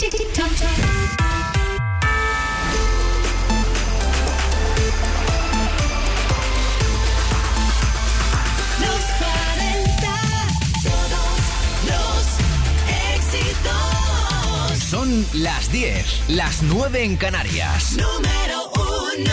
Son las 10, las 9 en Canarias. Número 1.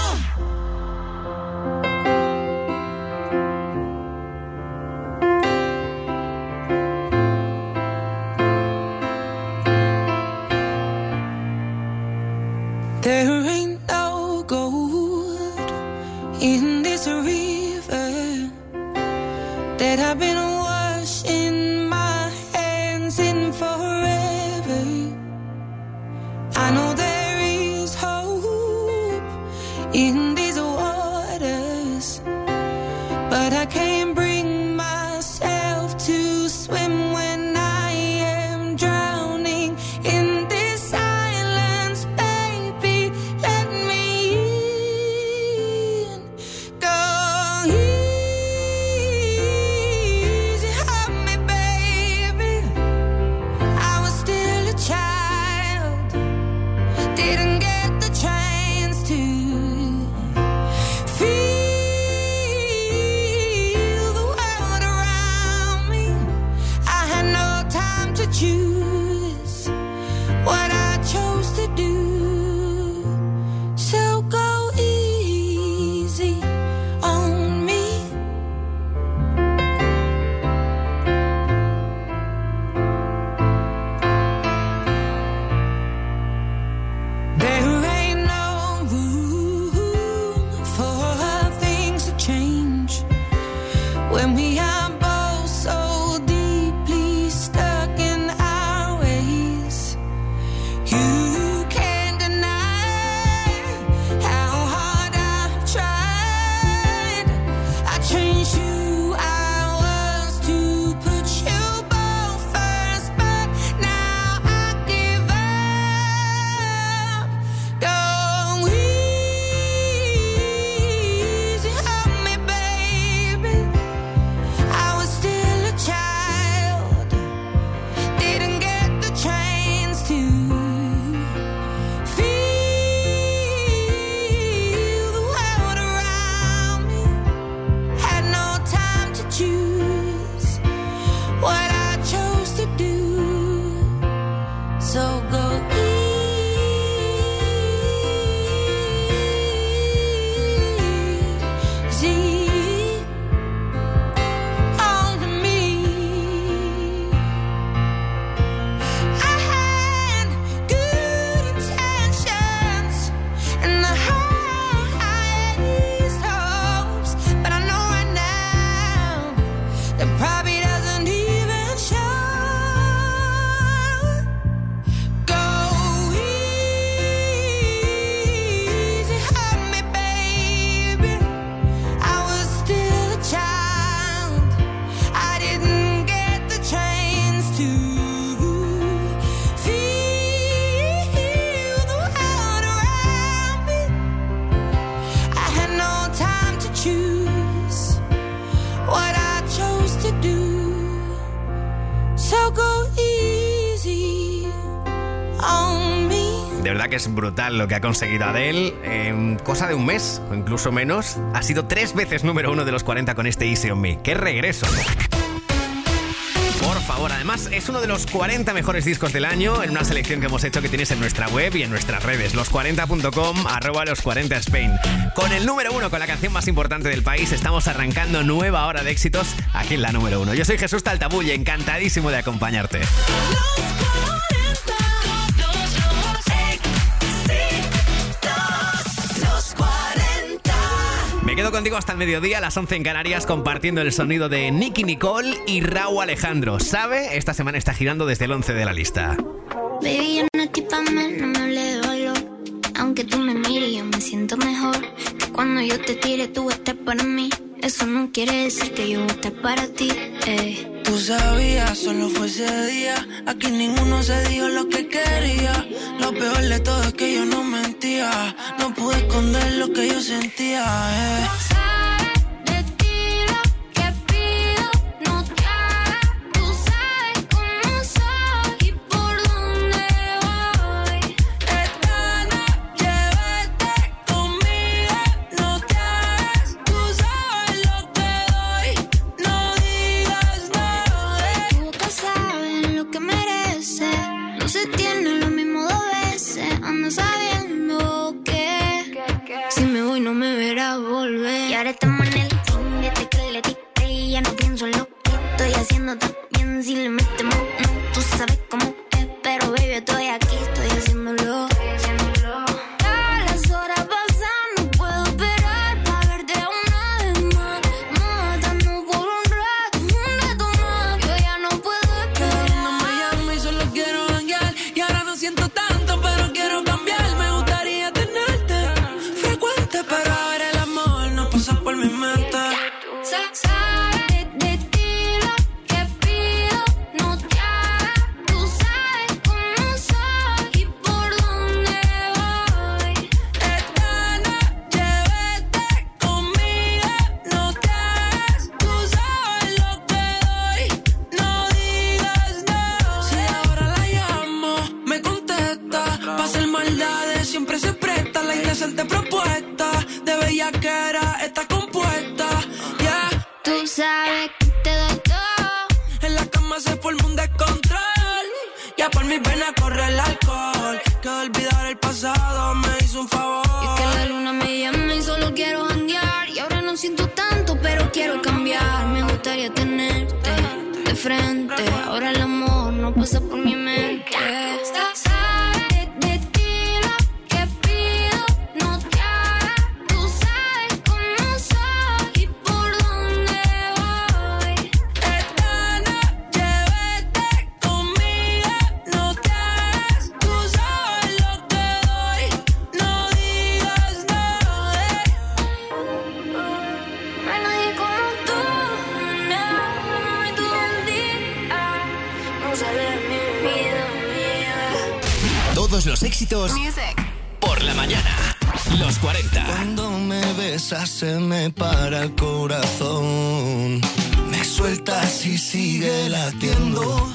There ain't no gold in this river that I've been washing my hands in forever. I know there is hope in these waters, but I can't bring myself to swim when I am drowning in this silence. Baby, let me in. Go easy on me, baby. I was still a child, didn't get the chance to feel the world around me. I had no time to choose what I chose to do. So go easy on me. There ain't no room for things to change when we are both so deeply stuck in our ways. You can't deny how hard I've tried. I changed who I was to put you both first, but now I give up. Go easy on me, baby. I was still a child, didn't get the chance to feel the world around me. Had no time to choose what I chose to do. So go easy on me. I had good intentions and the highest hopes, but I know right now that probably doesn't even show. Go easy on me, baby. I was still a child, I didn't get the chance to feel the world around me. I had no time to choose what I chose to do. So go easy on me. De verdad que es brutal lo que ha conseguido Adele. En cosa de un mes, o incluso menos, ha sido 3 veces número 1 de los 40 con este Easy on Me. ¡Qué regreso! Por favor, además es uno de los 40 mejores discos del año en una selección que hemos hecho que tienes en nuestra web y en nuestras redes, los40.com, @los40spain. Con el número 1, con la canción más importante del país, estamos arrancando nueva hora de éxitos aquí en la número 1. Yo soy Jesús Taltabulle, encantadísimo de acompañarte. Los 40. Me quedo contigo hasta el mediodía, a las 11 en Canarias, compartiendo el sonido de Nicki Nicole y Rauw Alejandro. ¿Sabe? Esta semana está girando desde el 11 de la lista. Baby, yo no estoy pa' mal, no me hable de valor. Aunque tú me mires, yo me siento mejor. Que cuando yo te tire, tú estés para mí. Eso no quiere decir que yo esté para ti, Tú sabías, solo fue ese día. Aquí ninguno se dijo lo que quería. Lo peor de todo es que yo no mentía. No pude esconder lo que yo sentía, Tú sabes cómo soy y por dónde voy. ando sabiendo que si me voy no me verás volver. Y ahora estamos en el team, desde que le dicté y ya no pienso en lo que estoy haciendo también. Si le metemos, no, tú sabes cómo es, pero baby, estoy aquí, estoy haciéndolo. Ya las horas pasan, no puedo esperar para verte una vez más. Matando por un rato más. Yo ya no puedo esperar. No me llamo y solo quiero janguear. Y ahora no siento tanto, pero quiero cambiar. Me gustaría tenerte frecuente, pero ahora el amor no pasa por mi mente. Sabes de ti lo que pido, no te hagas. Tú sabes cómo soy y por dónde voy. Esta noche vete conmigo, no te hagas. Tú sabes lo que doy, no digas no. Si ahora la llamo, me contesta. Pa' hacer maldades siempre se presta. La indecente propuesta de bellaquera está compuesta. Yeah. Tú sabes que te doy todo. En la cama se forma un descontrol. Ya por mis venas corre el alcohol. Que olvidar el pasado me hizo un favor. Y es que la luna me llama y solo quiero janguear. Y ahora no siento tanto, pero quiero cambiar. Me gustaría tenerte de frente. Ahora el amor no pasa por mi mente. Sabes de ti lo que pido, no te hagas. Tú sabes cómo soy y por dónde voy. Esta noche vete conmigo, no te hagas. Tú sabes lo que doy, no digas no. No hay nadie como tú, no me tú un día. No sale de mi vida. Todos los éxitos por la mañana. Los 40. Cuando me besas se me para el corazón. Me sueltas y sigue latiendo.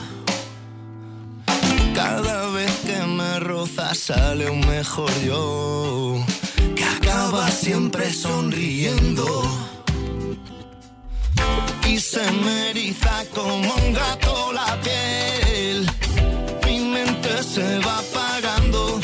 Cada vez que me rozas sale un mejor yo, que acaba siempre sonriendo. Y se me eriza como un gato la piel. Mi mente se va apagando.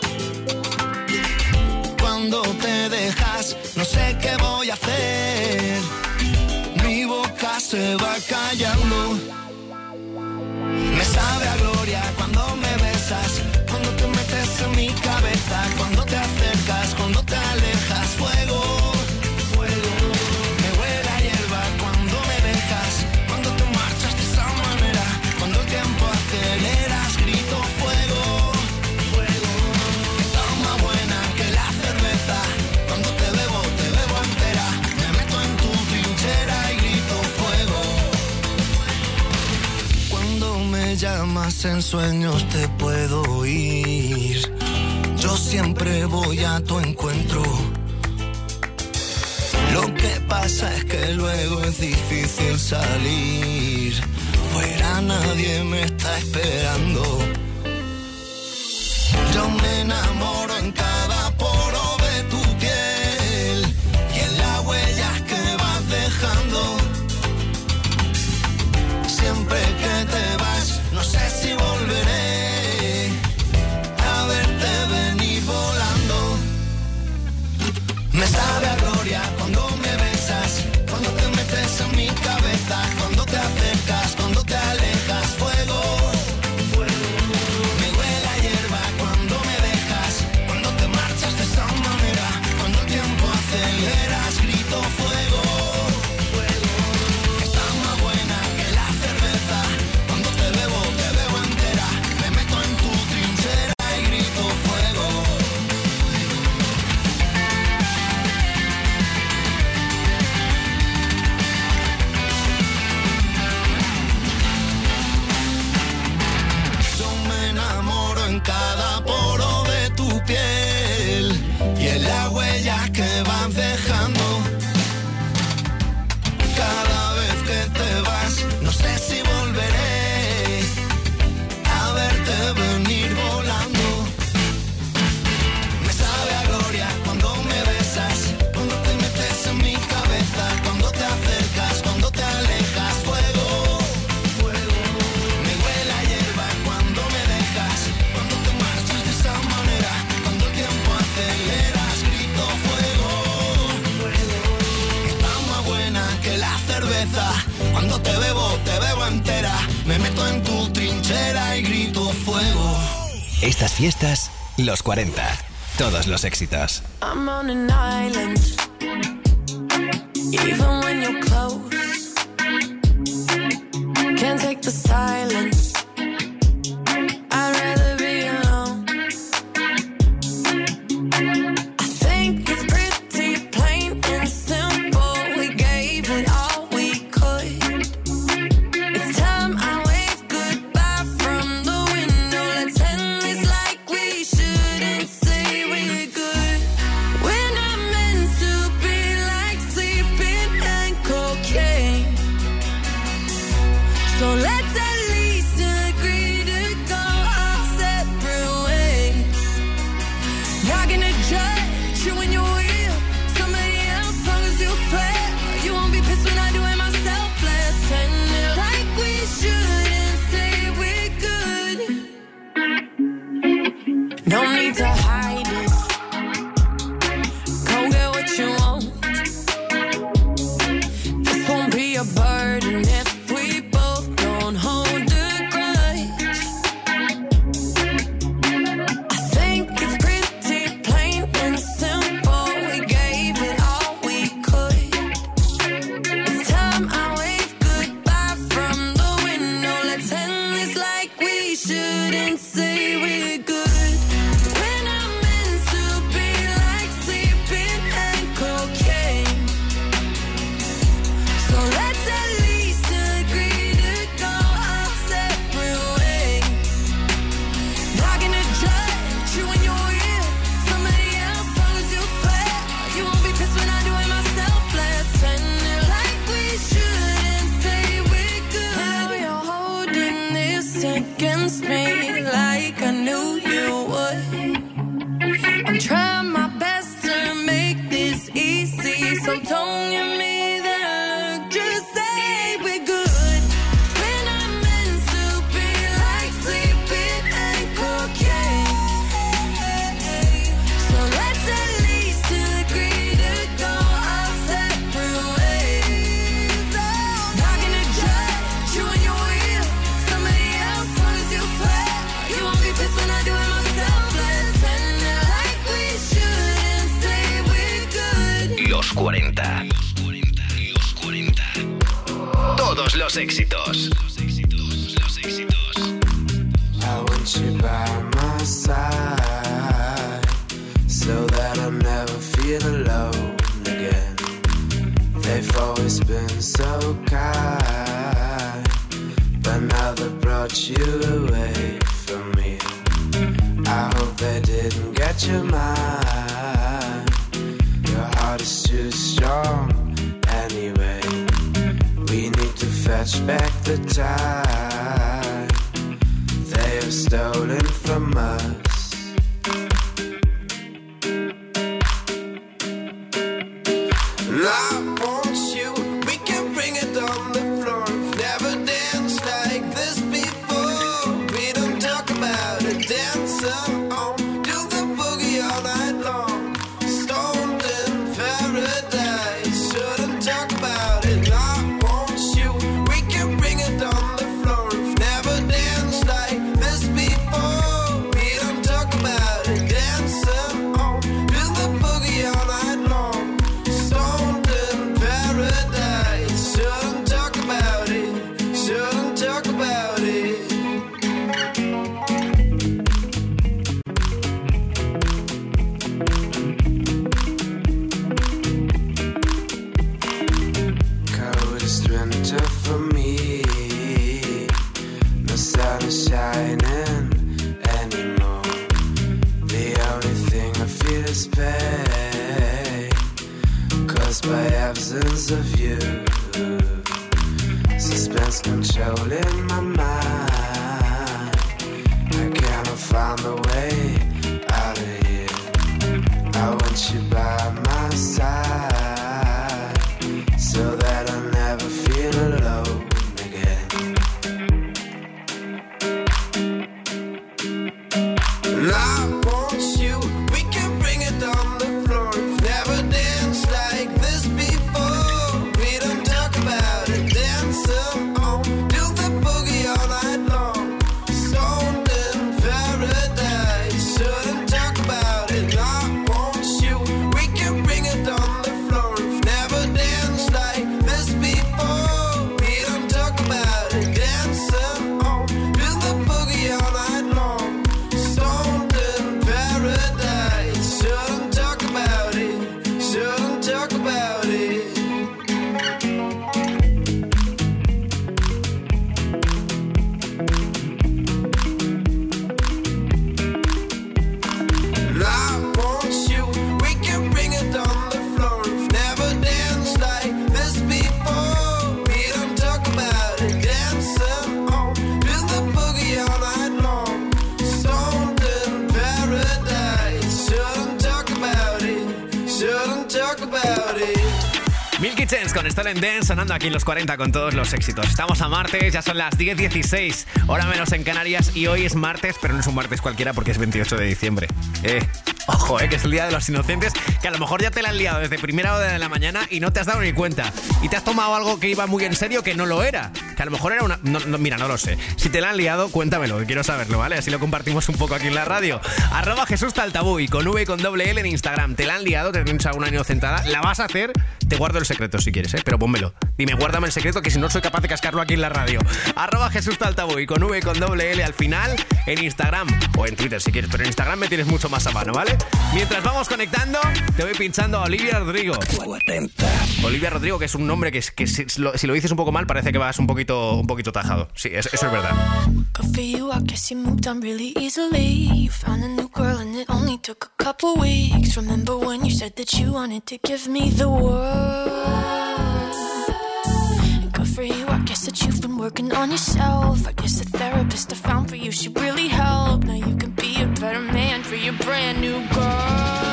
Cuando te dejas, no sé qué voy a hacer. Mi boca se va callando. Me sabe a gloria cuando me besas, cuando te metes en mi cabeza, cuando te acercas, cuando te alejas. Fuego, fuego. Me huele a hierba cuando me dejas, cuando te marchas de esa manera, cuando el tiempo aceleras, grito fuego, fuego. Está más buena que la cerveza, cuando te bebo entera. Me meto en tu trinchera y grito fuego. Cuando me llamas en sueños te puedo oír. Yo siempre voy a tu encuentro. Lo que pasa es que luego es difícil salir. Fuera nadie me está esperando. Yo me enamoro en cada poro de tu piel y en las huellas que vas dejando. Siempre que te vas, no sé si volveré a verte venir volando. Me sabe a gloria cuando me besas, cuando te metes en mi cabeza, cuando te acercas, cuando te alejas. Fuego, fuego. Me huele a hierba cuando me dejas, cuando te marchas de esa manera, cuando el tiempo aceleras, grito fuego, fuego. Está más buena que la cerveza, cuando te bebo entera. Me meto en tu trinchera y grito fuego. Yo me enamoro en cada poro de tu piel y en las huellas que vas dejando. Cada vez que te vas, no sé si volveré a verte venir volando. Me sabe a gloria cuando me besas, cuando te metes en mi cabeza, cuando te acercas, cuando te alejas. Fuego, fuego. Me huele a hierba cuando me dejas, cuando te marchas de esa manera, estas fiestas, los 40. Todos los éxitos. I'm on an island, even when you're close. Can't take the silence. I'd rather be alone. I think it's pretty plain and simple. We gave it all we could. It's time I wave goodbye from the window. Let's end this like we shouldn't say we're good. We're not meant to be like sleeping and cocaine. So let's at least agree to go our separate ways. Not gonna judge you when you're with somebody else, long as you swear you won't be pissed when I do it myself. Let's end it like we should and say we're good. No need to hide it. Go get what you want. This won't be a burden if we both don't hold a grudge. I think it's pretty plain and simple. We gave it all we could. It's time I wave goodbye from the window. Let's end this like we shouldn't say we're good. We're not meant to be like sleeping and cocaine. So let's at least agree to go our separate ways. Not gonna judge you when you're with somebody else, long as you swear you won't be pissed when I do it myself. Let's end it like we should and say we're good. Now you're holding this against me like I knew you would. I'm trying my best to make this easy, so don't give me that look, just say we're good. We're not meant to be like sleeping and cocaine. So let's at least agree to go our separate ways. Not gonna judge you when you're with somebody else, long as you swear you won't be pissed when I do it myself. Let's end it like we should and say we're good. Los 40. Todos los éxitos. I want you by my side, so that I'll never feel alone again. They've always been so kind, but now they've brought you away from me. I hope they didn't get your mind. Your heart is too strong anyway. We need to fetch back the time they have stolen from us. And I want you, we can bring it on the floor. Never danced like this before. We don't talk about it, dancing on, do the boogie all night long. Stoned in paradise, shouldn't talk about it. I want you, we can bring it on the floor. Never danced like this before. We don't talk about it, dancing on, do the boogie all night long. Stoned in paradise, shouldn't talk about it, shouldn't talk about it. Coldest winter for me, no sun is shining anymore. The only thing I feel is pain, caused by absence of you. Suspense controlling my mind. I cannot find a way out of here. I want you by my side, so that I'll never feel alone again. And I want you, we can bring it on the floor. Never danced like this before. We don't talk about it, dancing on, do the boogie all night long. Stoned in paradise. Chance con Stolen Dance sonando aquí en los 40 con todos los éxitos. Estamos a martes, ya son las 10:16, hora menos en Canarias, y hoy es martes, pero no es un martes cualquiera porque es 28 de diciembre. Ojo, que es el Día de los Inocentes, que a lo mejor ya te la han liado desde primera hora de la mañana y no te has dado ni cuenta. Y te has tomado algo que iba muy en serio que no lo era. Que a lo mejor era una... mira, no lo sé. Si te la han liado, cuéntamelo, que quiero saberlo, ¿vale? Así lo compartimos un poco aquí en la radio. @Jesús Taltabú y con V y con doble L en Instagram. ¿Te la han liado? ¿Te tienes alguna inocentada? ¿La vas a hacer? Te guardo el secreto si quieres, pero pónmelo. Dime, guárdame el secreto, que si no soy capaz de cascarlo aquí en la radio. @Jesús Taltabú y con V y con doble L al final en Instagram o en Twitter si quieres, pero en Instagram me tienes mucho más a mano, ¿vale? Mientras vamos conectando, te voy pinchando a Olivia Rodrigo. 40. Olivia Rodrigo, que es un nombre que si lo dices un poco mal parece que vas un poquito tajado. Sí, eso es verdad. Good for you, I guess you moved on really easily. You found a new girl and it only took a couple weeks. Remember when you said that you wanted to give me the world? And good for you, I guess that you've been working on yourself. I guess the therapist I found for you should really help. Now you can be a better man for your brand new girl.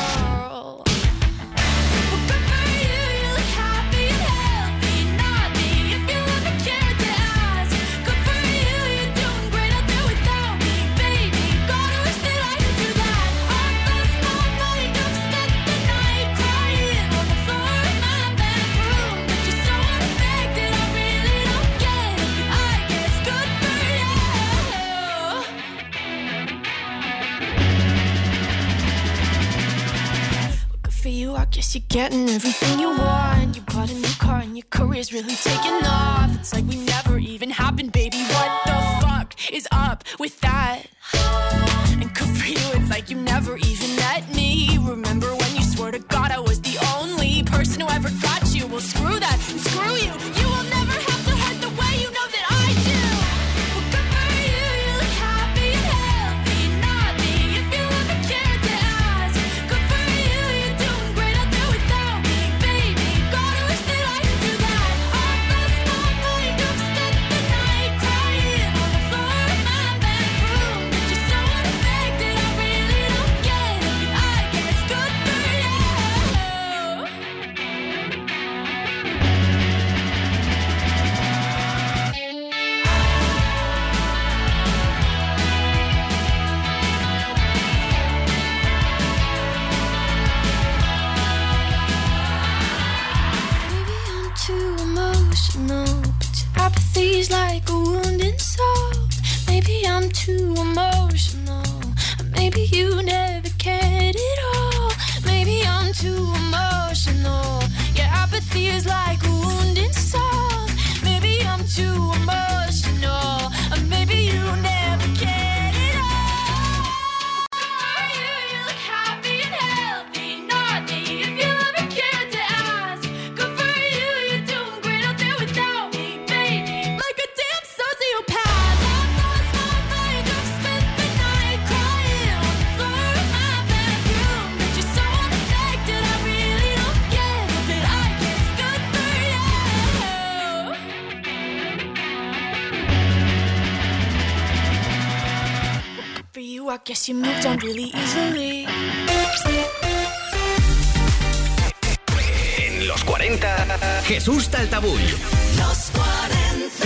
I guess you're getting everything you want. You bought a new car and your career's really taking off. It's like we never even happened, baby. What the fuck is up with that? And good for you, it's like you never even met me. Remember when you swore to God I was the only person who ever got you? Well, screw that and screw you. You will never have to hurt the way you know that I do. Well, good for you, you look happy and healthy. Not me, if you ever cared to ask. Good for you, you're doing great out there without me, baby. God, I wish that I could do that. I lost my mind, I've spent the night crying on the floor of my bedroom. But you're so unaffected, I really don't get it. But I guess good for you. Maybe I'm too emotional, but your apathy's like a wounded soul. Maybe I'm too emotional, or maybe you never cared at all. Maybe I'm too emotional, your apathy is like a wounded soul. Maybe I'm too emotional, or maybe you never cared at all. You look happy and healthy, not me, if you ever cared to ask. Good for you, you're doing great out there without me, baby. Like a damn sociopath. I've lost my mind, I've spent the night crying on the floor of my bedroom. But you're so unaffected, I really don't get it. But I guess good for you. Good for you, I guess you moved on really easily. En los 40, Jesús Taltabú. Los 40.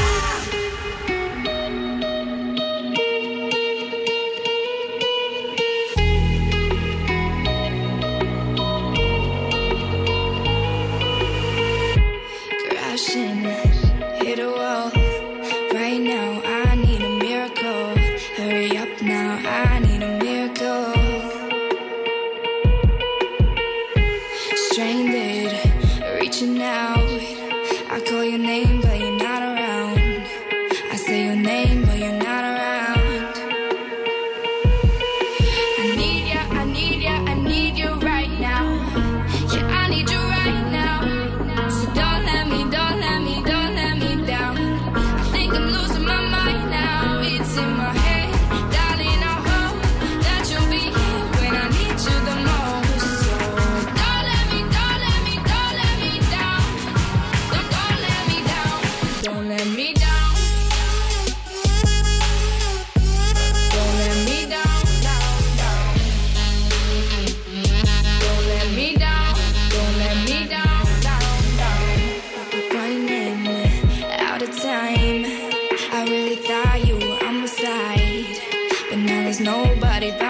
Crashing, hit a wall. Right now, I need a miracle. Hurry up now, I need a miracle. Stranded, reaching out. I call your name, but you're not around.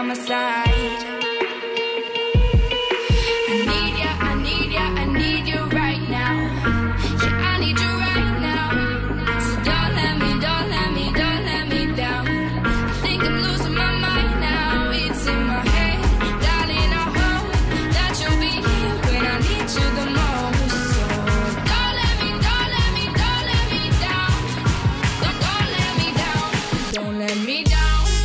my side. I need ya, I need ya, I need you right now. Yeah, I need you right now. So don't let me, don't let me, don't let me down. I think I'm losing my mind now. It's in my head, darling, I hope that you'll be here when I need you the most. So don't let me, don't let me, don't let me down. Don't let me down. Don't let me down.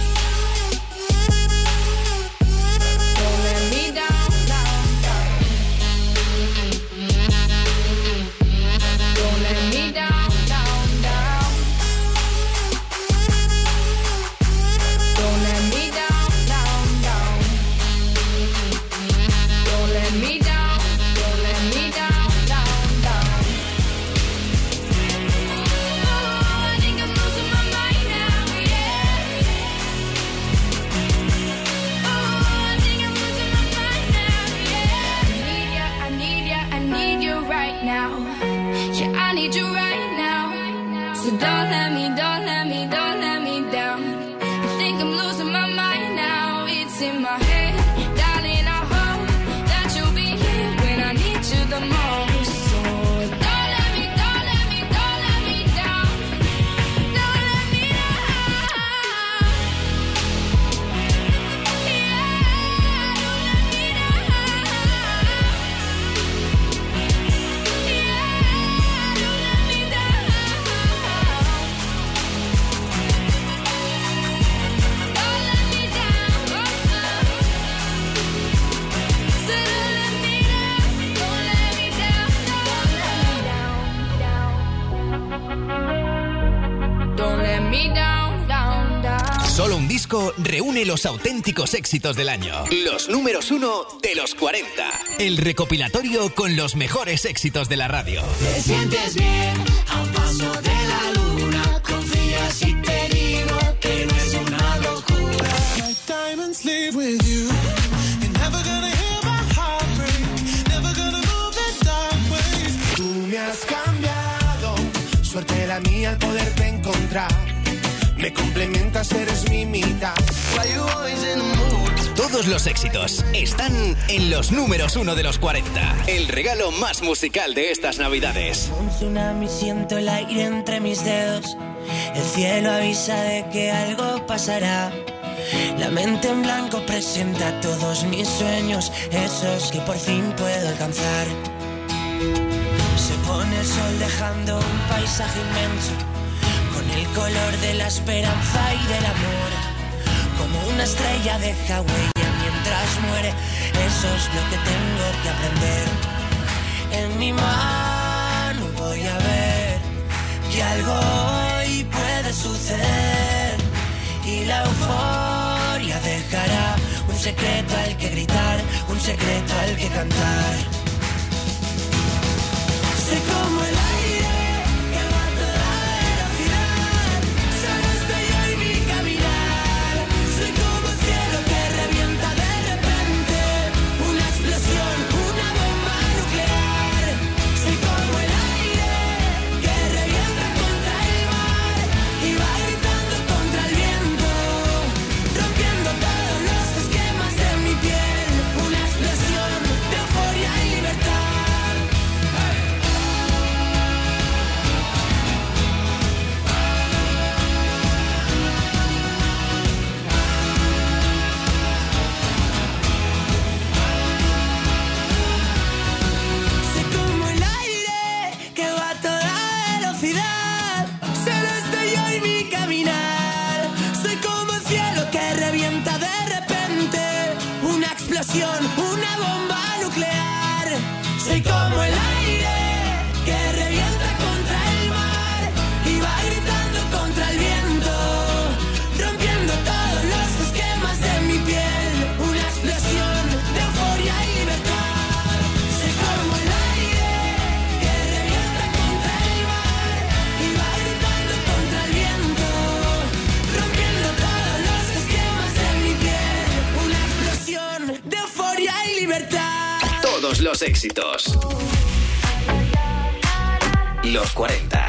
Solo un disco reúne los auténticos éxitos del año. Los números 1 de los 40. El recopilatorio con los mejores éxitos de la radio. Te sientes bien a un paso de la luna. Confía si te digo que no es una locura. Like diamonds leave with you. You're never gonna hear my heart break. Never gonna move the dark ways. Tú me has cambiado. Suerte la mía al poderte encontrar. Me complementas, eres mi mitad. Todos los éxitos están en los números 1 de los 40. El regalo más musical de estas navidades. Un tsunami, siento el aire entre mis dedos. El cielo avisa de que algo pasará. La mente en blanco presenta todos mis sueños, esos que por fin puedo alcanzar. Se pone el sol dejando un paisaje inmenso, con el color de la esperanza y del amor. Como una estrella deja huella mientras muere. Eso es lo que tengo que aprender. En mi mano voy a ver que algo hoy puede suceder. Y la euforia dejará un secreto al que gritar, un secreto al que cantar. Sé como el aire que va a toda velocidad. Solo estoy yo y mi caminar. Soy como el cielo que revienta de repente. Una explosión, una bomba nuclear. Soy como el aire que revienta contra el mar y va gritando contra el viento, rompiendo todos los esquemas de mi piel. Una explosión de euforia y libertad. Soy como el aire que va a toda velocidad. Solo estoy yo y mi caminar. Soy como el cielo que revienta de repente. Una explosión, una bomba nuclear. Soy como el aire que revienta contra el mar y va gritando contra el viento, rompiendo todos los esquemas de mi piel. Una explosión de euforia y libertad. Soy como el aire que revienta contra el mar y va gritando contra el viento, rompiendo todos los esquemas de mi piel. Una explosión de euforia y libertad. Todos los éxitos. Los 40.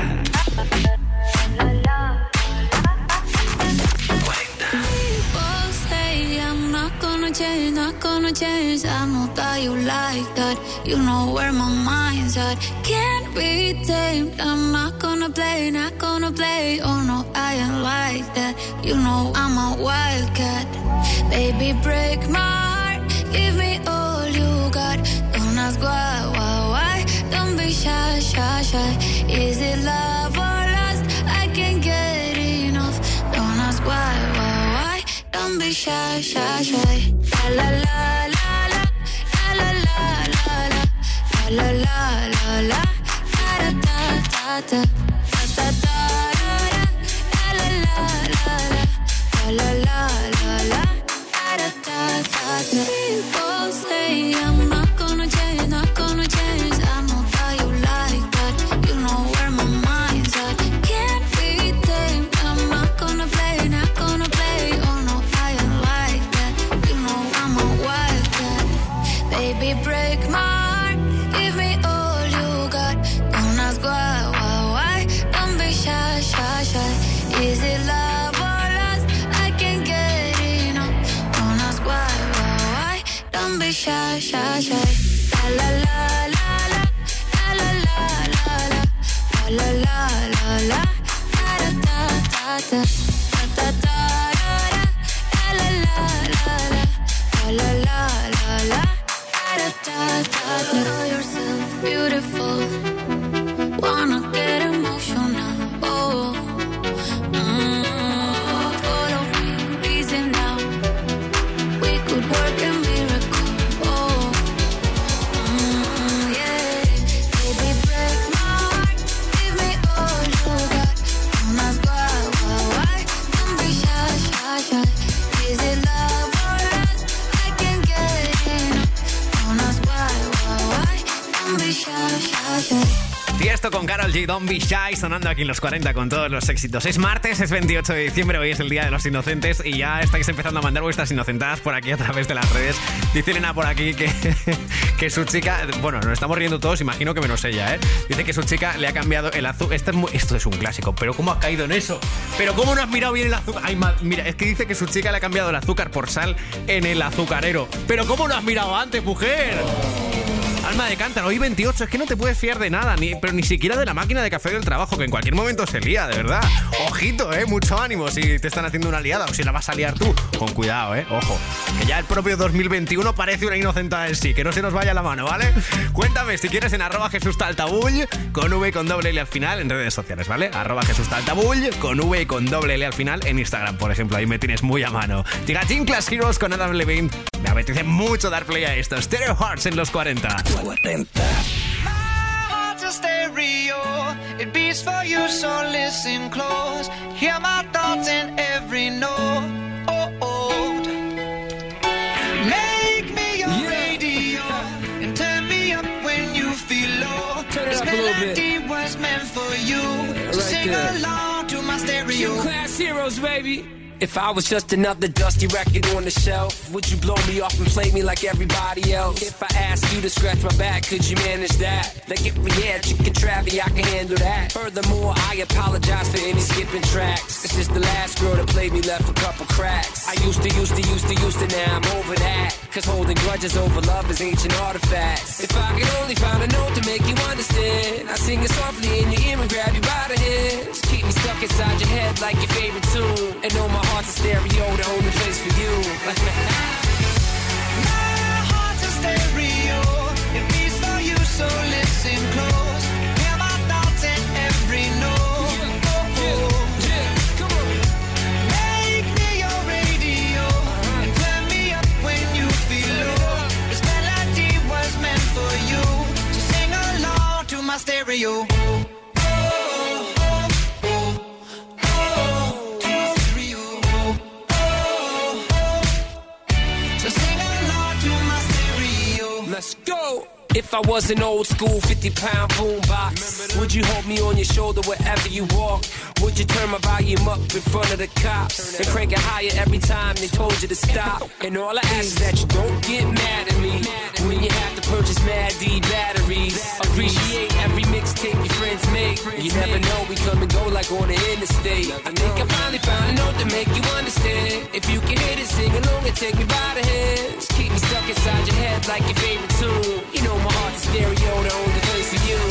40. People say I'm not gonna change. I know that you like that. You know where my mind's at. Can't be tamed. I'm not gonna play. Oh no, I ain't like that. You know I'm a wildcat. Baby, break my heart. Give me all you got. Don't ask why. Don't be shy. Is it love or lust? I can't get enough. Don't ask why. Don't be shy. La la la la la. La la la la la. La la la la. Da da da da. Da da da. La la la la. La la la la. Da da da. People say I'm not gonna change. I know that you like that. You know where my mind's at. Can't be tamed. I'm not gonna play. Oh no, I ain't like that. You know I'm a wildcat. Baby, break my heart. Give me all you got. Don't ask why. Don't be shy. Is it love or lust? I can't get enough. Don't ask why. Don't be shy. La la la la. La la la la. La la la la. Da da da. Da da da. La la la la. La la la la. Da da da. Know yourself beautiful. Wanna get emotional. Oh. Follow me, reason now. We could work a miracle. Oh. Yeah. Baby, break my heart. Give me all you got. Don't ask why. Don't be shy. Is it love or lust? I can't get enough. Don't ask why. Don't be shy. Tiesto con Karol G, Don't Be Shy, sonando aquí en los 40 con todos los éxitos. Es martes, es 28 de diciembre, hoy es el Día de los Inocentes y ya estáis empezando a mandar vuestras inocentadas por aquí a través de las redes. Dice Elena por aquí que su chica... Bueno, nos estamos riendo todos, imagino que menos ella, ¿eh? Dice que su chica le ha cambiado el azúcar. Esto es un clásico, pero ¿cómo has caído en eso? ¿Pero cómo no has mirado bien el azúcar? Ay, mira, es que dice que su chica le ha cambiado el azúcar por sal en el azucarero. ¿Pero cómo no has mirado antes, mujer? Alma de cántaro, hoy 28, es que no te puedes fiar de nada, pero ni siquiera de la máquina de café del trabajo, que en cualquier momento se lía, de verdad. Ojito, mucho ánimo si te están haciendo una liada o si la vas a liar tú. Con cuidado, ojo. Que ya el propio 2021 parece una inocentada en sí, que no se nos vaya la mano, ¿vale? Cuéntame si quieres en @JesusTaltabull, con V y con doble L al final, en redes sociales, ¿vale? @JesusTaltabull, con V y con doble L al final, en Instagram, por ejemplo, ahí me tienes muy a mano. Llega Gym Class Heroes con Adam Levine. Me apetece mucho dar play a esto. Stereo Hearts en los 40. Stereo, it beats for you, so listen close. Hear my thoughts in every note. Make me your radio and turn me up when you feel low. This melody was meant for you. So sing along to my stereo. Class Heroes, baby. If I was just another dusty record on the shelf, would you blow me off and play me like everybody else? If I asked you to scratch my back, could you manage that? Like if we had chicken Travie, I can handle that. Furthermore, I apologize for any skipping tracks. This is the last girl that played me, left a couple cracks. I used to, now I'm over that. Cause holding grudges over love is ancient artifacts. If I could only find a note to make you understand, I sing it softly in your ear and grab you by the hands. Keep me stuck inside your head like your favorite tune. And know my heart's a stereo, the only place for you. My heart's a stereo, it beats for you, so listen close. Hear my thoughts in every note. Come on. Make me your radio and turn me up when you feel low. This melody was meant for you, so sing along to my stereo. Let's go! If I was an old school 50-pound boombox, would you hold me on your shoulder wherever you walk? Would you turn my volume up in front of the cops and crank it higher every time they told you to stop? And all I ask is that you don't get mad at me when you have to purchase Mad D batteries. Appreciate every mixtape your friends made. freight. You never know, we come and go like on the interstate. I think I finally found a note to make you understand. If you can hit it, sing along and take me by the hands. Keep me stuck inside your head like your favorite tune. You know my heart's a stereo, the only place for you.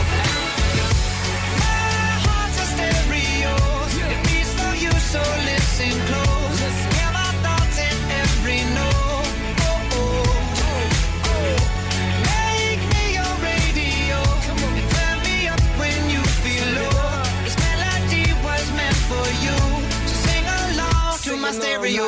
My heart's a stereo. It beats for you, so listen close. Hear my thoughts in every note. Make me your radio. And turn me up when you feel low. This melody was meant for you. So sing along to my stereo.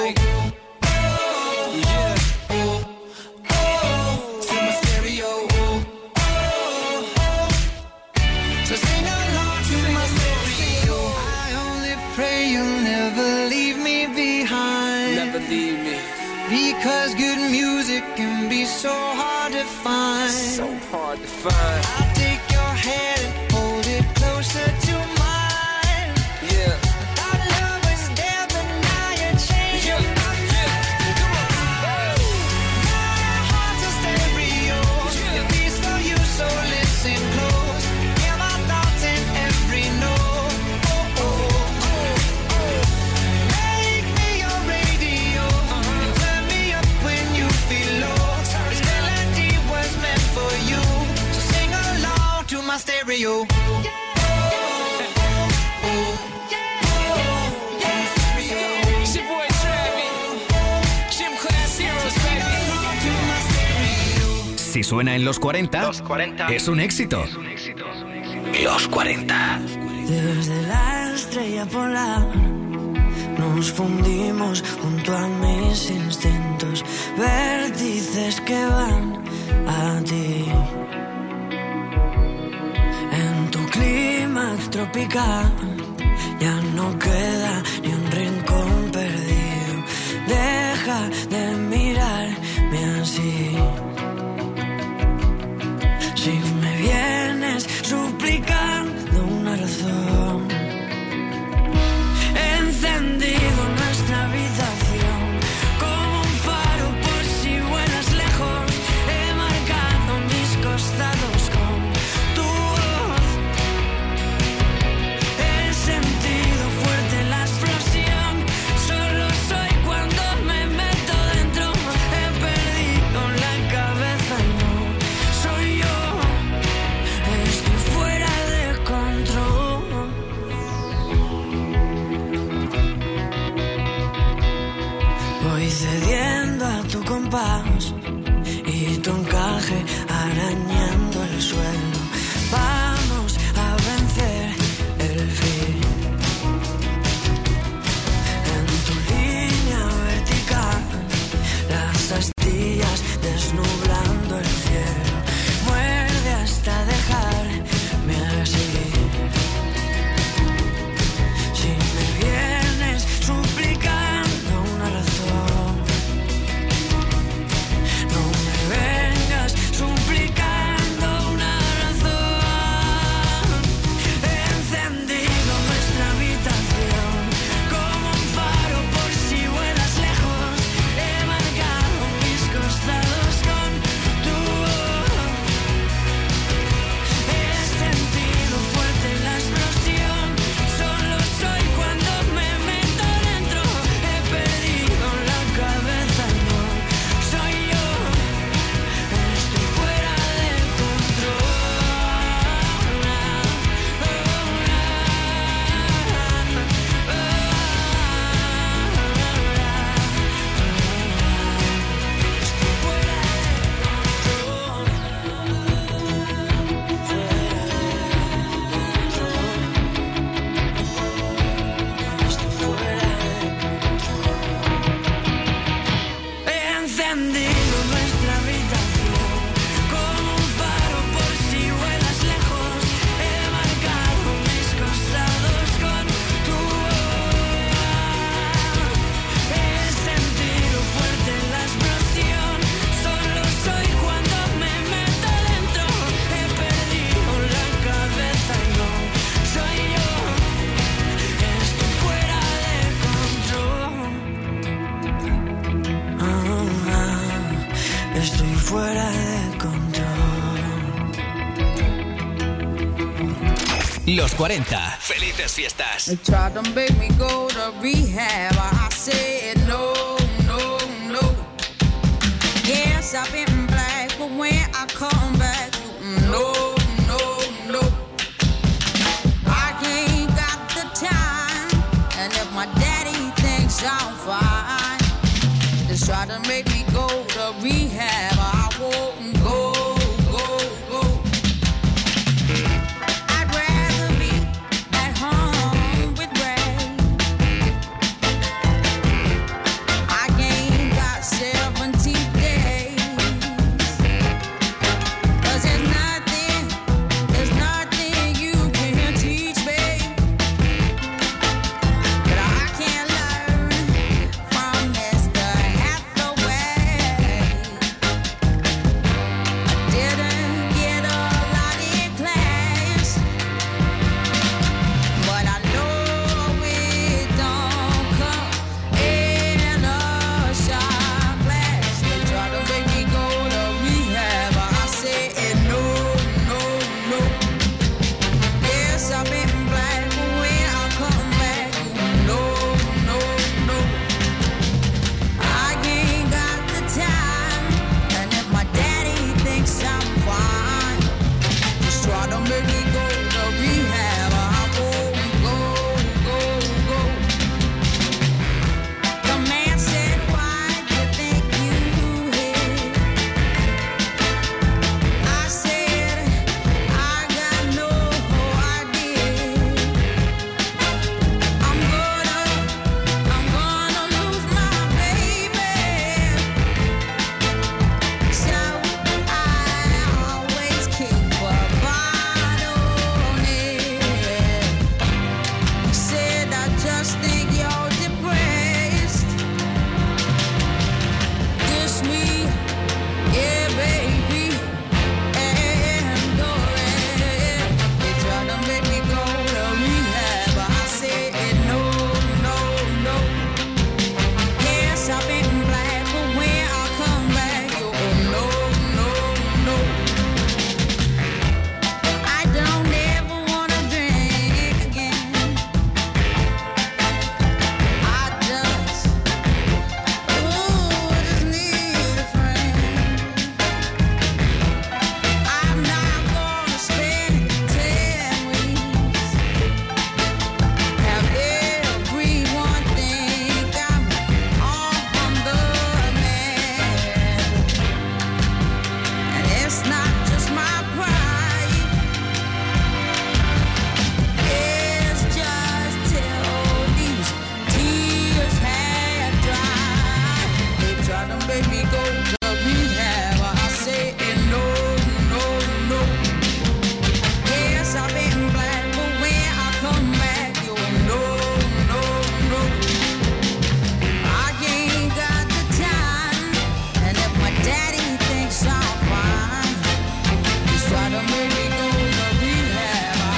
Because good music can be so hard to find. So hard to find. I'll take your hand and hold it closer to mine. Yeah. Our love was there, but now you're changing my mind. Come on. My heart's a stereo. It beats for you, so listen close. Hear my thoughts in every note. Make me your radio. And turn me up when you feel low. This melody was meant for you. So sing along to my stereo. It's your boy Travis. Gym Class Heroes, baby. Si suena en los 40, es un éxito. Los 40. Desde la estrella polar nos fundimos junto a mis instintos, vértices que van a ti. En tu clima tropical ya no queda ni un rincón perdido. Deja de mirarme así. Si me vienes suplicando una razón, he encendido nuestra habitación como un faro por si vuelas lejos. He marcado mis costados con tu voz. He sentido fuerte la explosión. Solo soy cuando me meto dentro. He perdido la cabeza y no soy yo. Estoy fuera de control. Voy cediendo a tu compás y tu encaje arañando el suelo. Vamos a vencer el fin. En tu línea vertical, las astillas desnublando el cielo. Muerde hasta dejarme así. Si me vienes suplicando una razón, no me vengas suplicando una razón. He encendido nuestra habitación como un faro por si vuelas lejos. He marcado mis costados con tu voz. He sentido fuerte la explosión. Solo soy cuando me meto dentro. He perdido la cabeza, no soy yo. Estoy fuera de control. Estoy fuera He encendido nuestra habitación como un faro por si vuelas lejos. He marcado mis costados con tu voz. He sentido fuerte la explosión. Solo soy cuando me meto dentro. He perdido la cabeza y no soy yo. Estoy fuera de control. Estoy fuera de control. Los 40. Felices fiestas. They tried to make me go to rehab. I said no, no, no. Yes, I've been black, but when I come back, no, no, no. I ain't got the time, and if my daddy thinks I'm fine, just try to make me go to rehab. I won't go, go, go. I'd rather be at home with Ray. I ain't got 17 days. 'Cause there's nothing you can teach me that I can't learn from Mr. Hathaway. I didn't get a lot in class, but I know it don't come in a shot glass. They try to make me go to rehab. I said no, no, no. Yes, I've been black, but when I come back, no, no, no. I ain't got the time, and if my daddy thinks I'm fine, just try to make me go to rehab. I won't go, go, go. The man said, why do you think you hit? I said, I got no idea. I'm gonna lose my baby. So I always keep a bottle near. He said, I just think you're depressed. Kiss me, yeah, baby, and go ahead. They tried to make me go to rehab. I said no, no, no. Yes, I've been black, but when I come back, no, no, no. I don't ever wanna drink again. I just need a friend. I'm not gonna spend 10 weeks. Have everyone think I'm off from the man. And it's not just my pride. It's just till these tears have dried. They try to make me go to rehab. I say no, no, no. Yes, I've been black, but when I come back, no, no, no. I ain't got the time, and if my daddy thinks I'm fine, just try to make me go to rehab. I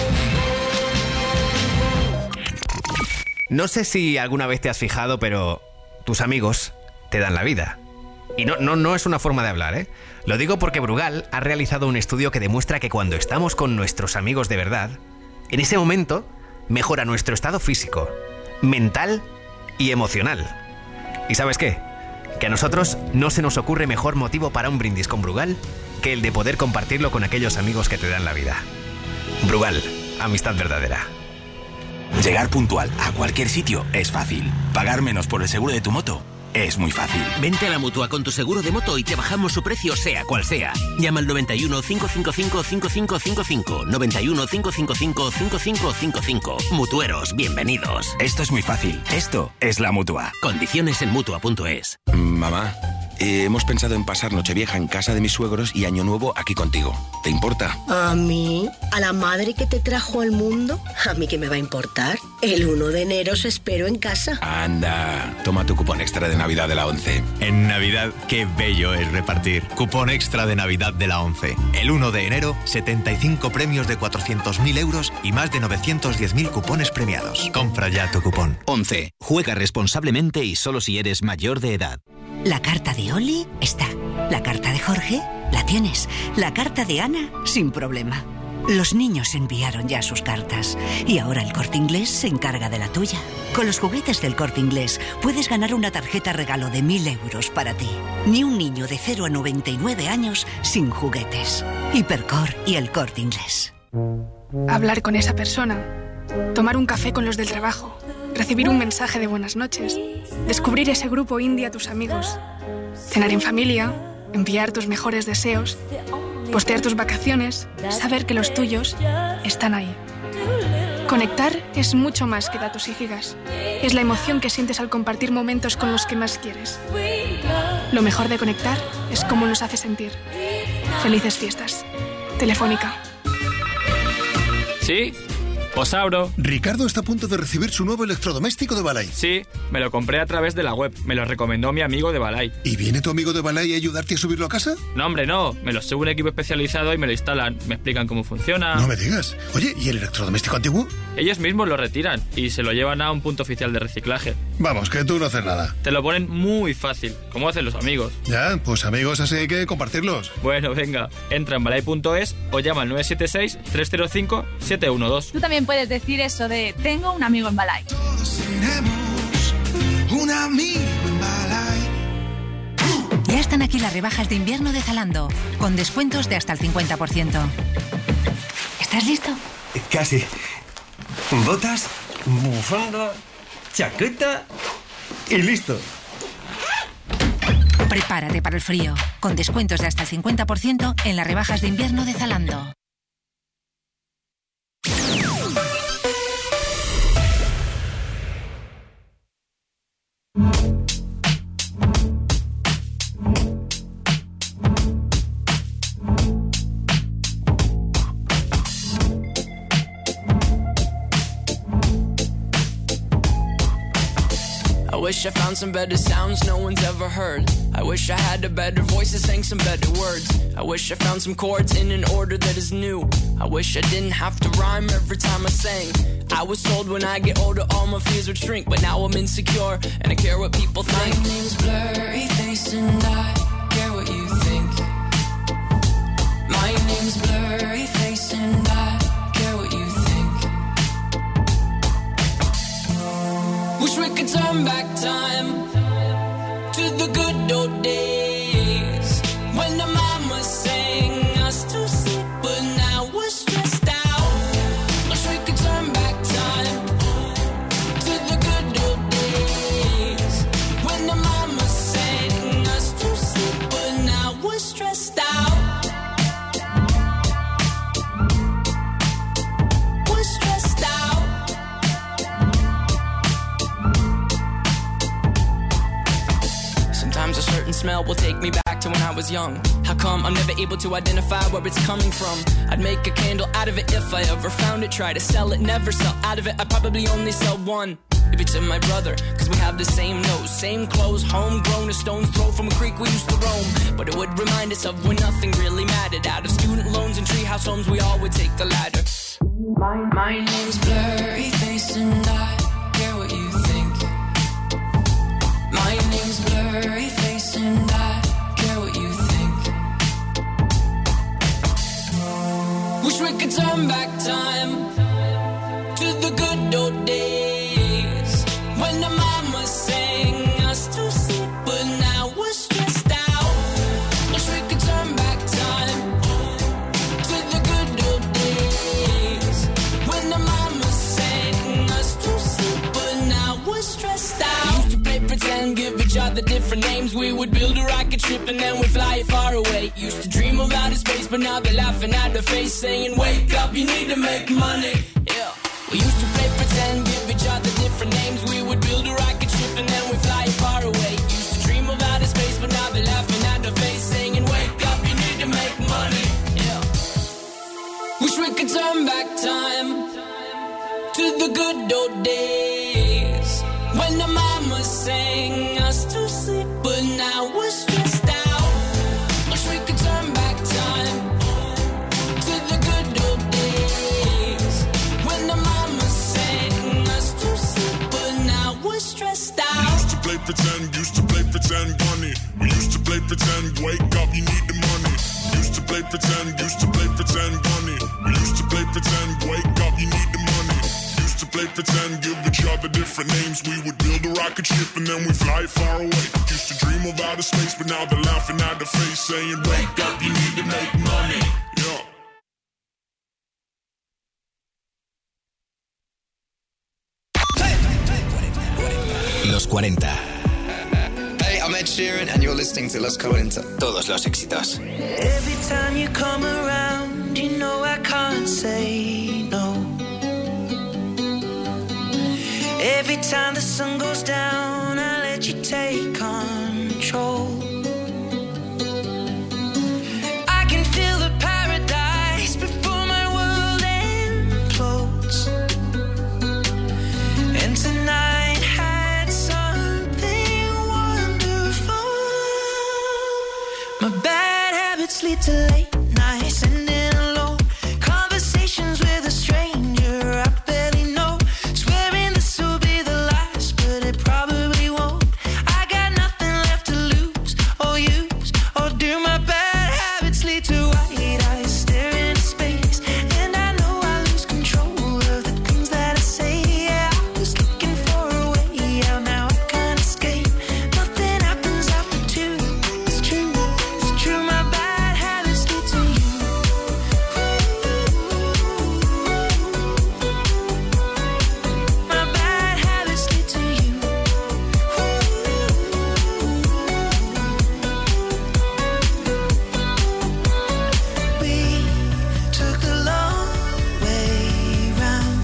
won't go. No sé si alguna vez te has fijado, pero tus amigos te dan la vida. Y no es una forma de hablar, ¿eh? Lo digo porque Brugal ha realizado un estudio que demuestra que cuando estamos con nuestros amigos de verdad, en ese momento mejora nuestro estado físico, mental y emocional. ¿Y sabes qué? Que a nosotros no se nos ocurre mejor motivo para un brindis con Brugal que el de poder compartirlo con aquellos amigos que te dan la vida. Brugal, amistad verdadera. Llegar puntual a cualquier sitio es fácil. Pagar menos por el seguro de tu moto es muy fácil. Vente a la Mutua con tu seguro de moto y te bajamos su precio sea cual sea. Llama al 91 555 5555. 91 555 5555. Mutueros, bienvenidos. Esto es muy fácil. Esto es la Mutua. Condiciones en Mutua.es. Mamá, hemos pensado en pasar Nochevieja en casa de mis suegros y Año Nuevo aquí contigo. ¿Te importa? ¿A mí? ¿A la madre que te trajo al mundo? ¿A mí qué me va a importar? El 1 de enero os espero en casa. Anda, toma tu cupón extra de Navidad de la 11. En Navidad, qué bello es repartir. Cupón extra de Navidad de la 11. El 1 de enero, 75 premios de 400.000 euros y más de 910.000 cupones premiados. Compra ya tu cupón. 11. Juega responsablemente y solo si eres mayor de edad. La carta de Oli está. La carta de Jorge la tienes. La carta de Ana, sin problema. Los niños enviaron ya sus cartas y ahora el Corte Inglés se encarga de la tuya. Con los juguetes del Corte Inglés puedes ganar una tarjeta regalo de 1.000 euros para ti. Ni un niño de 0 a 99 años sin juguetes. Hipercor y el Corte Inglés. Hablar con esa persona, tomar un café con los del trabajo, recibir un mensaje de buenas noches, descubrir ese grupo indie a tus amigos, cenar en familia, enviar tus mejores deseos, postear tus vacaciones, saber que los tuyos están ahí. Conectar es mucho más que datos y gigas. Es la emoción que sientes al compartir momentos con los que más quieres. Lo mejor de conectar es cómo nos hace sentir. Felices fiestas. Telefónica. ¿Sí? Os abro. Ricardo está a punto de recibir su nuevo electrodoméstico de Balay. Sí, me lo compré a través de la web. Me lo recomendó mi amigo de Balay. ¿Y viene tu amigo de Balay a ayudarte a subirlo a casa? No, hombre, no. Me lo sube un equipo especializado y me lo instalan. Me explican cómo funciona. No me digas. Oye, ¿y el electrodoméstico antiguo? Ellos mismos lo retiran y se lo llevan a un punto oficial de reciclaje. Vamos, que tú no haces nada. Te lo ponen muy fácil, como hacen los amigos. Ya, pues amigos, así hay que compartirlos. Bueno, venga. Entra en balay.es o llama al 976-305-712. Tú también puedes decir eso de tengo un amigo en Balay. Todos tenemos un amigo en Balay. Ya están aquí las rebajas de invierno de Zalando, con descuentos de hasta el 50%. ¿Estás listo? Casi. Botas, bufanda, chaqueta y listo. Prepárate para el frío, con descuentos de hasta el 50% en las rebajas de invierno de Zalando. I wish I found some better sounds no one's ever heard. I wish I had a better voice that sang some better words. I wish I found some chords in an order that is new. I wish I didn't have to rhyme every time I sang. I was told when I get older all my fears would shrink, but now I'm insecure and I care what people think. My name's Blurryface and I care what you think. My name's Blurryface and I care what you think. Wish we could turn back time to the good old days when the mama sang us to sleep, but now we're stressed out. Wish we could turn back time to the good old days when the mama sang us to sleep, but now we're stressed out. We're stressed out. Sometimes a certain smell will take me back to when I was young. How come I'm never able to identify where it's coming from? I'd make a candle out of it if I ever found it. Try to sell it, never sell out of it. I'd probably only sell one. Maybe to my brother, cause we have the same nose, same clothes, homegrown, a stone's throw from a creek we used to roam. But it would remind us of when nothing really mattered. Out of student loans and treehouse homes, we all would take the ladder. My name's Blurryface and I care what you think. My name's Blurryface and I care what you think. Wish we could turn back time to the good old days when the mama sang us to sleep, but now we're stressed out. Wish we could turn back time to the good old days when the mama sang us to sleep, but now we're stressed out. We used to play pretend, give each other different names. We would build a rocket ship and then we'd fly it far away. Used to dream of outer space, but now they're laughing at the face, saying, wake up, you need to make money. Yeah. We used to play pretend, give each other different names. We would build a rocket ship and then we'd fly it far away. Used to dream of outer space, but now they're laughing at the face, saying, wake up, you need to make money. Yeah. Wish we could turn back time to the good old days when the mama sang us to sleep, but now we're stressed out. Wish we could turn back time to the good old days when the mama sang us to sleep, but now we're stressed out. Used to play pretend, bunny. We used to play pretend, wake up, you need the money. Used to play pretend, bunny. We used to play pretend, give each other different names. We would build a rocket ship and then we fly far away. Used to dream of outer space, but now they're laughing at the face, saying, wake up, you need to make money. Yeah. Los 40. Hey, I'm Ed Sheeran and you're listening to Los 40. Todos los éxitos. Every time you come around, you know I can't say no. Every time the sun goes down, I let you take control. I can feel the paradise before my world implodes. And tonight had something wonderful. My bad habits lead to late nights and in alone conversations with a stranger I barely know. Swearing this will be the last, but it probably won't. I got nothing left to lose or use or do. My bad habits lead to white eyes staring into space, and I know I lose control of the things that I say. Yeah, I was looking for a way out, now I can't escape. Nothing happens after two. It's true, it's true. My bad habits lead to you. My bad habits lead to you. We took the long way round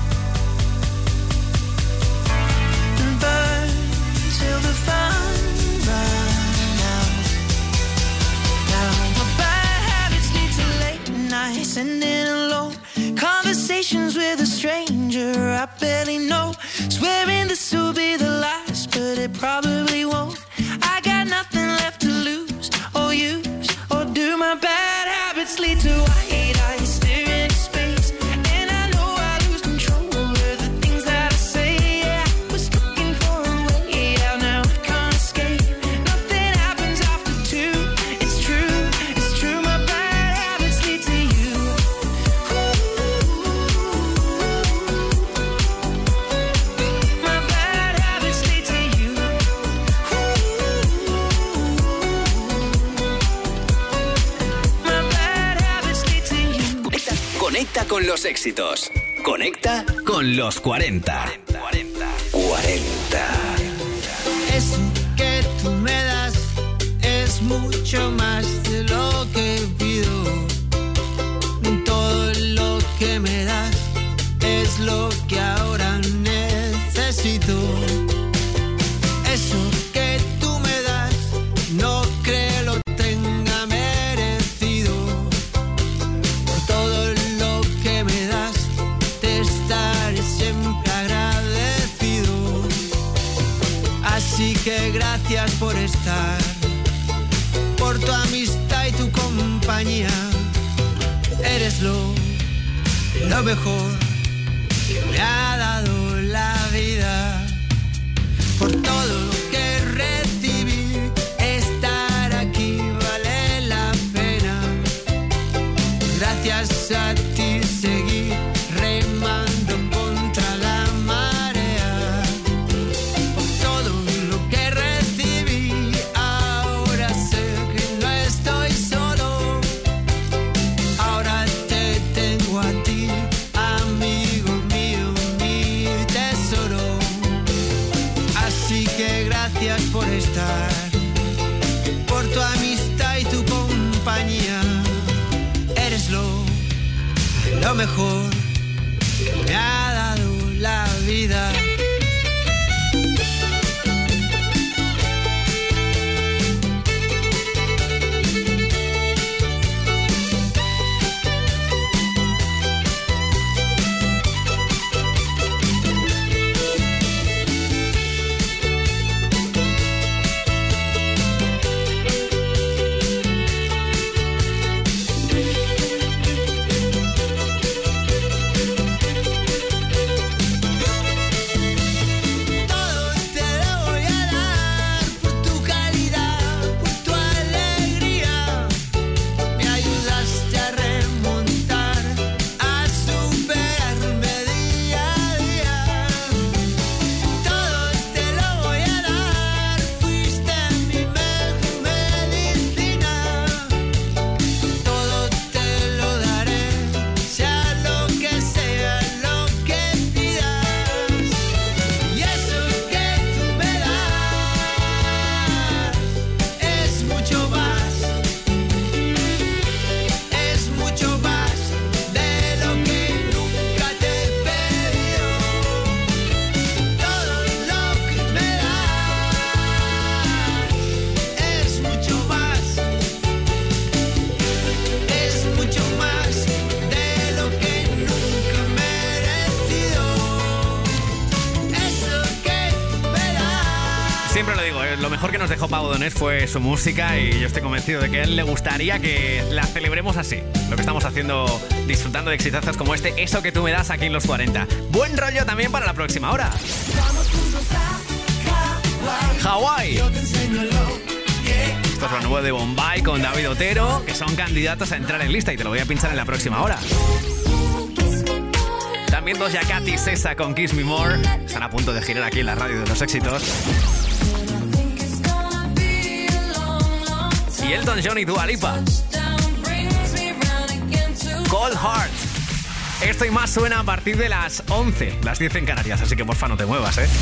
and burned till the fun ran out. Now my bad habits lead to late nights and in alone conversations with a stranger I barely know. Swearing this will be the last, but it probably won't. I got nothing left to lose or use or do. My bad habits lead to white eyes staring into space, and I know I lose control of the things that I say. Yeah, I was looking for a way out, now I can't escape. Nothing happens after two. It's true, it's true. My bad habits lead to you. My bad habits lead to you. My bad habits lead to you. Conecta con los éxitos. Conecta con los 40. 40. Eso que tú me das es mucho más de lo que pido. Todo lo que me das es lo que ahora necesito. Eso que tú me das no creo lo tenga merecido. Por todo lo que me das te estaré siempre agradecido. Así que gracias por estar, por tu amistad y tu compañía. Eres lo mejor que me ha dado la vida. Por todo lo que recibí, estar aquí vale la pena. Gracias a ti seguí remando contra la marea. Por todo lo que recibí, ahora sé que no estoy solo. Ahora te tengo a ti, amigo mío, mi tesoro. Así que gracias por estar, por tu amistad y tu compañía. Eres lo mejor que me ha dado la vida. nos dejó Pau Donés fue su música y yo estoy convencido de que a él le gustaría que la celebremos así. Lo que estamos haciendo, disfrutando de exitazos como este, eso que tú me das aquí en los 40. Buen rollo también para la próxima hora. Hawái. Esto es lo nuevo de Bombay con David Otero, que son candidatos a entrar en lista y te lo voy a pinchar en la próxima hora. También Doja Cat y Sesa con Kiss Me More. Están a punto de girar aquí en la radio de los éxitos. Y Elton John y Dua Lipa. Cold Heart. Esto y más suena a partir de las 11, las 10 en Canarias, así que porfa no te muevas, ¿eh?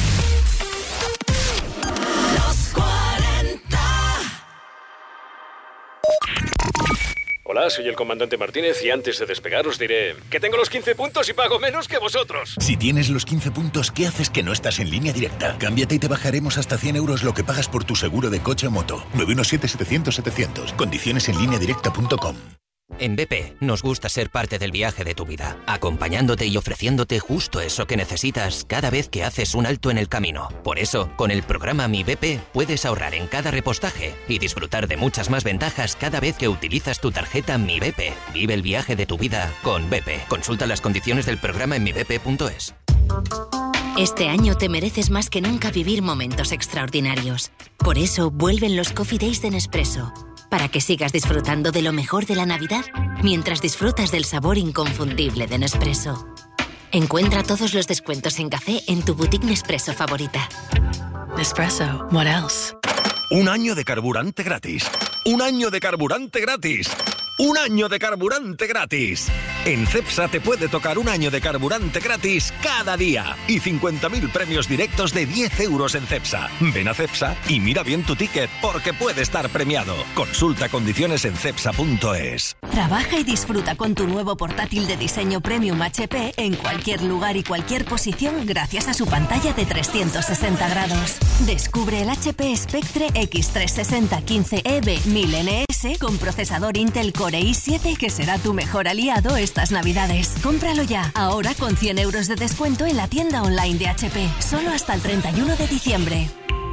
Hola, soy el comandante Martínez y antes de despegar os diré que tengo los 15 puntos y pago menos que vosotros. Si tienes los 15 puntos, ¿qué haces que no estás en Línea Directa? Cámbiate y te bajaremos hasta 100 euros lo que pagas por tu seguro de coche o moto. 917-700-700. Condiciones en lineadirecta.com. En BP nos gusta ser parte del viaje de tu vida, acompañándote y ofreciéndote justo eso que necesitas cada vez que haces un alto en el camino. Por eso, con el programa Mi BP puedes ahorrar en cada repostaje y disfrutar de muchas más ventajas cada vez que utilizas tu tarjeta Mi BP. Vive el viaje de tu vida con BP. Consulta las condiciones del programa en mibp.es. Este año te mereces más que nunca vivir momentos extraordinarios. Por eso vuelven los Coffee Days de Nespresso. Para que sigas disfrutando de lo mejor de la Navidad, mientras disfrutas del sabor inconfundible de Nespresso. Encuentra todos los descuentos en café en tu boutique Nespresso favorita. Nespresso, what else? Un año de carburante gratis. Un año de carburante gratis. ¡Un año de carburante gratis! En Cepsa te puede tocar un año de carburante gratis cada día y 50.000 premios directos de 10 euros en Cepsa. Ven a Cepsa y mira bien tu ticket porque puede estar premiado. Consulta condiciones en cepsa.es. Trabaja y disfruta con tu nuevo portátil de diseño Premium HP en cualquier lugar y cualquier posición gracias a su pantalla de 360 grados. Descubre el HP Spectre X360 15EB 1000NS con procesador Intel Core i7 que será tu mejor aliado estas Navidades. Cómpralo ya, ahora con 100 euros de descuento en la tienda online de HP. Solo hasta el 31 de diciembre.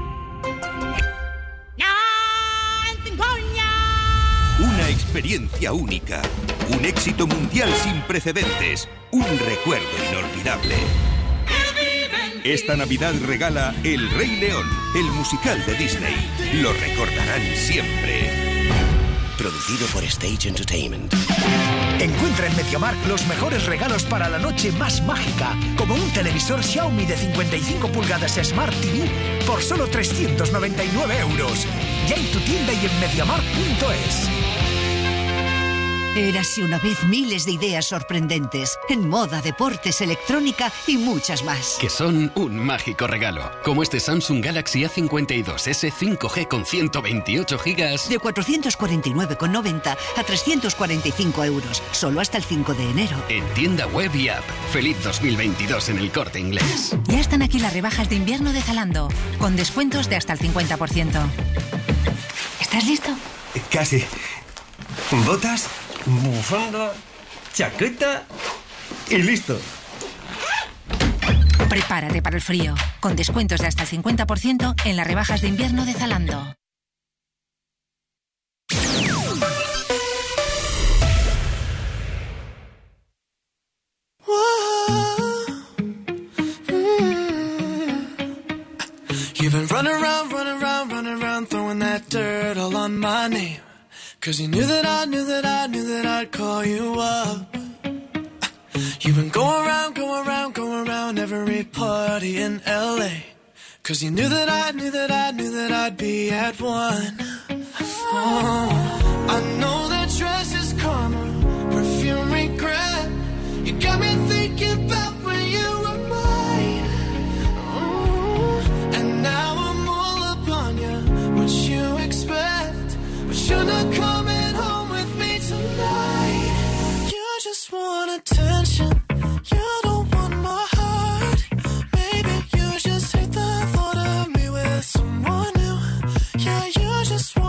Una experiencia única, un éxito mundial sin precedentes, un recuerdo inolvidable. Esta Navidad regala El Rey León, el musical de Disney. Lo recordarán siempre. Producido por Stage Entertainment. Encuentra en MediaMarkt los mejores regalos para la noche más mágica, como un televisor Xiaomi de 55 pulgadas Smart TV por solo 399 euros. Ya en tu tienda y en MediaMarkt.es. Érase una vez miles de ideas sorprendentes en moda, deportes, electrónica y muchas más. Que son un mágico regalo, como este Samsung Galaxy A52s 5G con 128 GB de 449,90 a 345 euros, solo hasta el 5 de enero. En tienda web y app. Feliz 2022 en El Corte Inglés. Ya están aquí las rebajas de invierno de Zalando, con descuentos de hasta el 50%. ¿Estás listo? Casi. ¿Botas? Bufanda, chaqueta y listo. Prepárate para el frío, con descuentos de hasta el 50% en las rebajas de invierno de Zalando. You've been running around, throwing that dirt all on my name. 'Cause you knew that I'd call you up. You've been going around every party in LA. 'Cause you knew that I'd be at one. Oh, I know that dress is karma, perfume regret. You got me thinking about when you were mine. Oh, and now I'm all up on you, what you expect. But you're not coming home with me tonight. You just want attention. You don't want my heart. Maybe you just hate the thought of me with someone new. Yeah, you just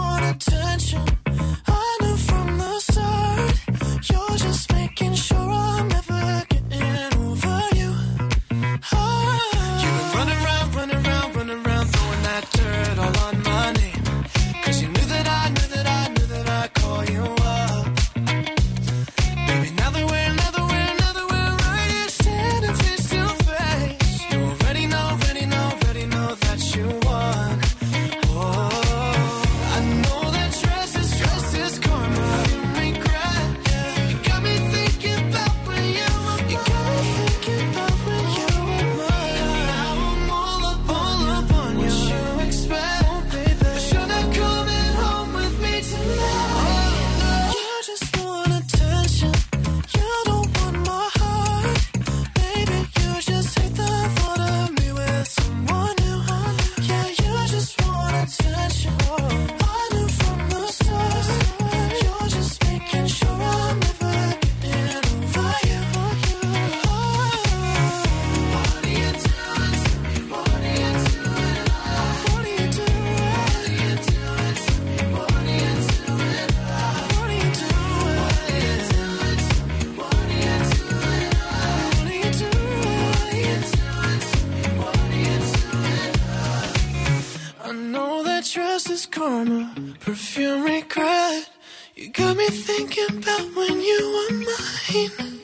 your perfume regret. You got me thinking about when you were mine.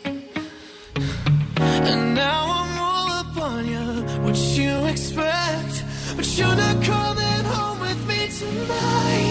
And now I'm all up on you, what you expect. But you're not coming home with me tonight.